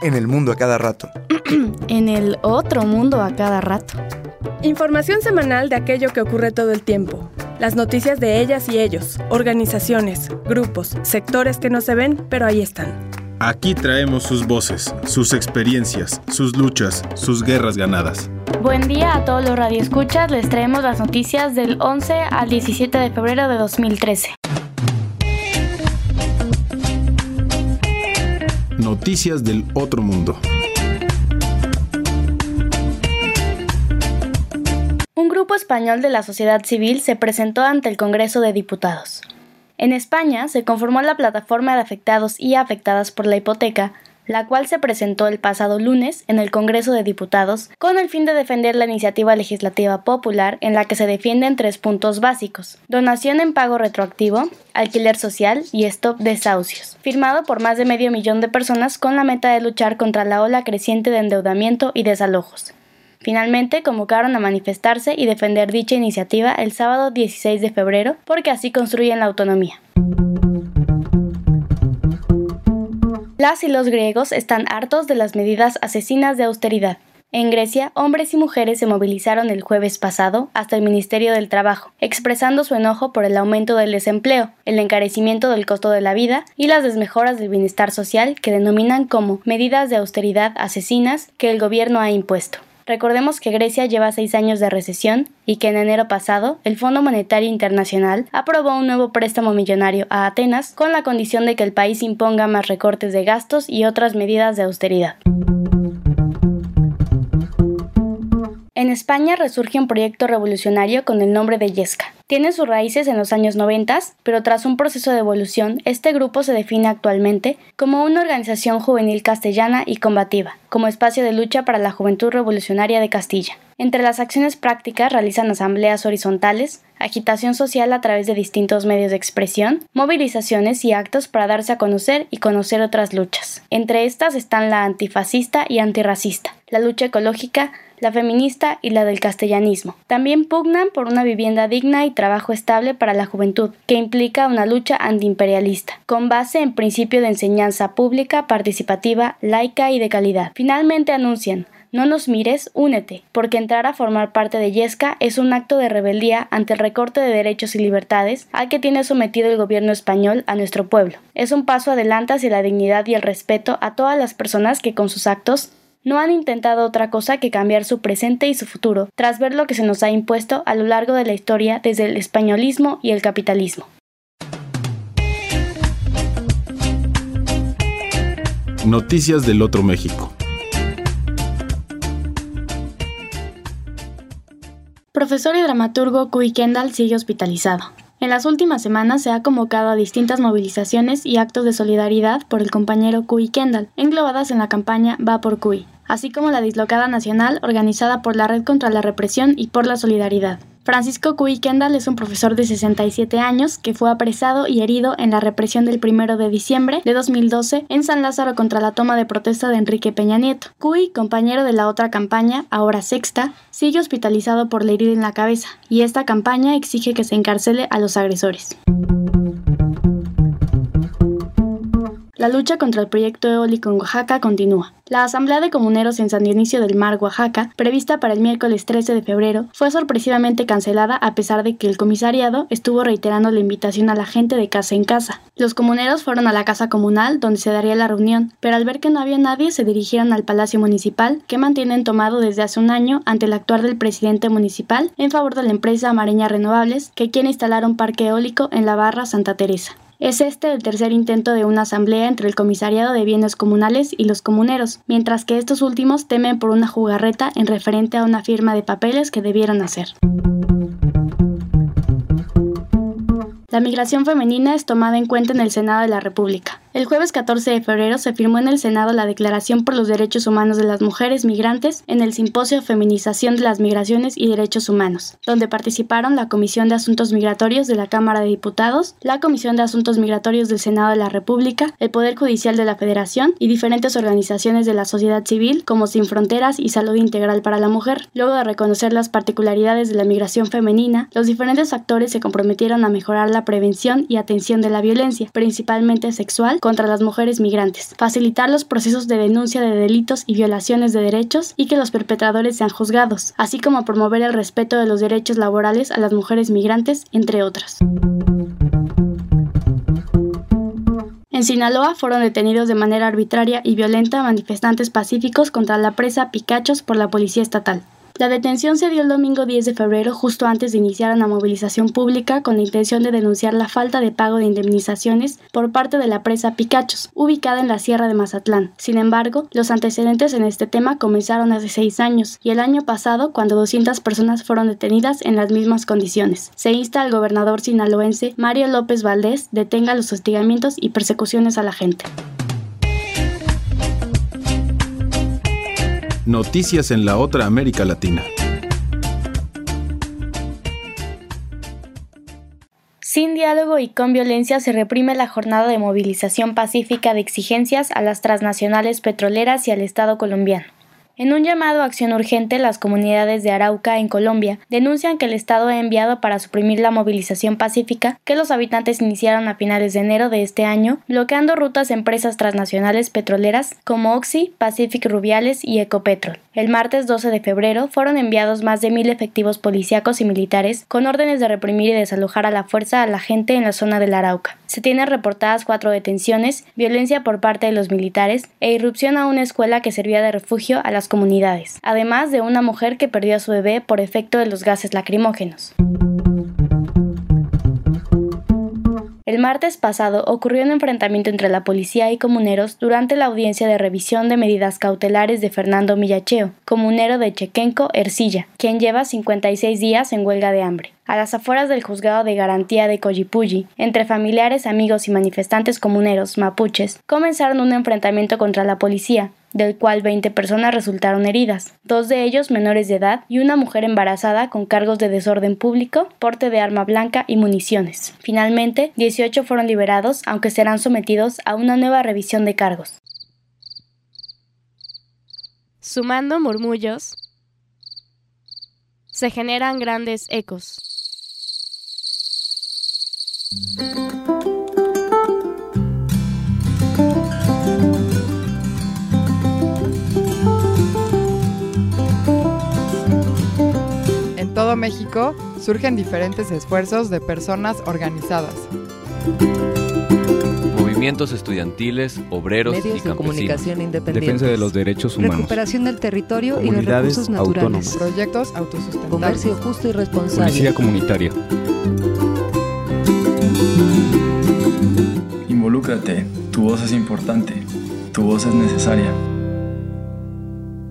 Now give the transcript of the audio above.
En el mundo a cada rato. En el otro mundo a cada rato. Información semanal de aquello que ocurre todo el tiempo. Las noticias de ellas y ellos, organizaciones, grupos, sectores que no se ven, pero ahí están. Aquí traemos sus voces, sus experiencias, sus luchas, sus guerras ganadas. Buen día a todos los radioescuchas, les traemos las noticias del 11 al 17 de febrero de 2013. Noticias del otro mundo. Un grupo español de la sociedad civil se presentó ante el Congreso de Diputados. En España se conformó la plataforma de afectados y afectadas por la hipoteca, la cual se presentó el pasado lunes en el Congreso de Diputados con el fin de defender la iniciativa legislativa popular en la que se defienden 3 puntos básicos: donación en pago retroactivo, alquiler social y stop desahucios, firmado por más de 500,000 de personas con la meta de luchar contra la ola creciente de endeudamiento y desalojos. Finalmente, convocaron a manifestarse y defender dicha iniciativa el sábado 16 de febrero porque así construyen la autonomía. Las y los griegos están hartos de las medidas asesinas de austeridad. En Grecia, hombres y mujeres se movilizaron el jueves pasado hasta el Ministerio del Trabajo, expresando su enojo por el aumento del desempleo, el encarecimiento del costo de la vida y las desmejoras del bienestar social que denominan como medidas de austeridad asesinas que el gobierno ha impuesto. Recordemos que Grecia lleva 6 años de recesión y que en enero pasado el Fondo Monetario Internacional aprobó un nuevo préstamo millonario a Atenas con la condición de que el país imponga más recortes de gastos y otras medidas de austeridad. En España resurge un proyecto revolucionario con el nombre de Yesca. Tiene sus raíces en los años 90, pero tras un proceso de evolución, este grupo se define actualmente como una organización juvenil castellana y combativa, como espacio de lucha para la juventud revolucionaria de Castilla. Entre las acciones prácticas realizan asambleas horizontales, agitación social a través de distintos medios de expresión, movilizaciones y actos para darse a conocer y conocer otras luchas. Entre estas están la antifascista y antirracista, la lucha ecológica, la feminista y la del castellanismo. También pugnan por una vivienda digna y trabajo estable para la juventud, que implica una lucha antiimperialista, con base en principio de enseñanza pública, participativa, laica y de calidad. Finalmente anuncian: no nos mires, únete, porque entrar a formar parte de Yesca es un acto de rebeldía ante el recorte de derechos y libertades al que tiene sometido el gobierno español a nuestro pueblo. Es un paso adelante hacia la dignidad y el respeto a todas las personas que con sus actos no han intentado otra cosa que cambiar su presente y su futuro, tras ver lo que se nos ha impuesto a lo largo de la historia desde el españolismo y el capitalismo. Noticias del otro México. Profesor y dramaturgo Cuy Kendall sigue hospitalizado. En las últimas semanas se ha convocado a distintas movilizaciones y actos de solidaridad por el compañero Cuy Kendall, englobadas en la campaña Va por Cuy, así como la dislocada nacional organizada por la Red contra la Represión y por la Solidaridad. Francisco Cuy Kendall es un profesor de 67 años que fue apresado y herido en la represión del 1 de diciembre de 2012 en San Lázaro contra la toma de protesta de Enrique Peña Nieto. Cuy, compañero de la otra campaña, ahora sexta, sigue hospitalizado por la herida en la cabeza, y esta campaña exige que se encarcele a los agresores. La lucha contra el proyecto eólico en Oaxaca continúa. La Asamblea de Comuneros en San Dionisio del Mar, Oaxaca, prevista para el miércoles 13 de febrero, fue sorpresivamente cancelada a pesar de que el comisariado estuvo reiterando la invitación a la gente de casa en casa. Los comuneros fueron a la casa comunal donde se daría la reunión, pero al ver que no había nadie se dirigieron al Palacio Municipal, que mantienen tomado desde hace un año ante el actuar del presidente municipal en favor de la empresa Amareña Renovables, que quiere instalar un parque eólico en la Barra Santa Teresa. Es este el tercer intento de una asamblea entre el Comisariado de Bienes Comunales y los comuneros, mientras que estos últimos temen por una jugarreta en referente a una firma de papeles que debieron hacer. La migración femenina es tomada en cuenta en el Senado de la República. El jueves 14 de febrero se firmó en el Senado la Declaración por los Derechos Humanos de las Mujeres Migrantes en el Simposio Feminización de las Migraciones y Derechos Humanos, donde participaron la Comisión de Asuntos Migratorios de la Cámara de Diputados, la Comisión de Asuntos Migratorios del Senado de la República, el Poder Judicial de la Federación y diferentes organizaciones de la sociedad civil como Sin Fronteras y Salud Integral para la Mujer. Luego de reconocer las particularidades de la migración femenina, los diferentes actores se comprometieron a mejorar la prevención y atención de la violencia, principalmente sexual, contra las mujeres migrantes, facilitar los procesos de denuncia de delitos y violaciones de derechos y que los perpetradores sean juzgados, así como promover el respeto de los derechos laborales a las mujeres migrantes, entre otras. En Sinaloa fueron detenidos de manera arbitraria y violenta manifestantes pacíficos contra la presa Picachos por la policía estatal. La detención se dio el domingo 10 de febrero, justo antes de iniciar una movilización pública con la intención de denunciar la falta de pago de indemnizaciones por parte de la presa Picachos, ubicada en la Sierra de Mazatlán. Sin embargo, los antecedentes en este tema comenzaron hace 6 años y el año pasado, cuando 200 personas fueron detenidas en las mismas condiciones. Se insta al gobernador sinaloense Mario López Valdés detenga los hostigamientos y persecuciones a la gente. Noticias en la otra América Latina. Sin diálogo y con violencia se reprime la jornada de movilización pacífica de exigencias a las transnacionales petroleras y al Estado colombiano. En un llamado a acción urgente, las comunidades de Arauca, en Colombia, denuncian que el Estado ha enviado para suprimir la movilización pacífica que los habitantes iniciaron a finales de enero de este año, bloqueando rutas de empresas transnacionales petroleras como Oxy, Pacific Rubiales y Ecopetrol. El martes 12 de febrero fueron enviados más de 1,000 efectivos policíacos y militares con órdenes de reprimir y desalojar a la fuerza a la gente en la zona del Arauca. Se tienen reportadas 4 detenciones, violencia por parte de los militares e irrupción a una escuela que servía de refugio a las comunidades, además de una mujer que perdió a su bebé por efecto de los gases lacrimógenos. El martes pasado ocurrió un enfrentamiento entre la policía y comuneros durante la audiencia de revisión de medidas cautelares de Fernando Millacheo, comunero de Chequenco, Ercilla, quien lleva 56 días en huelga de hambre. A las afueras del juzgado de garantía de Collipulli, entre familiares, amigos y manifestantes comuneros mapuches, comenzaron un enfrentamiento contra la policía, del cual 20 personas resultaron heridas, 2 de ellos menores de edad y una mujer embarazada con cargos de desorden público, porte de arma blanca y municiones. Finalmente, 18 fueron liberados, aunque serán sometidos a una nueva revisión de cargos. Sumando murmullos, se generan grandes ecos. En todo México surgen diferentes esfuerzos de personas organizadas. Movimientos estudiantiles, obreros medios y de campesinos. comunicación independientes. Defensa de los derechos humanos. Recuperación del territorio y los Comunidades recursos naturales. autónomas. Proyectos autosustentables. Comercio justo y responsable. Policía comunitaria. Involúcrate, tu voz es importante, tu voz es necesaria.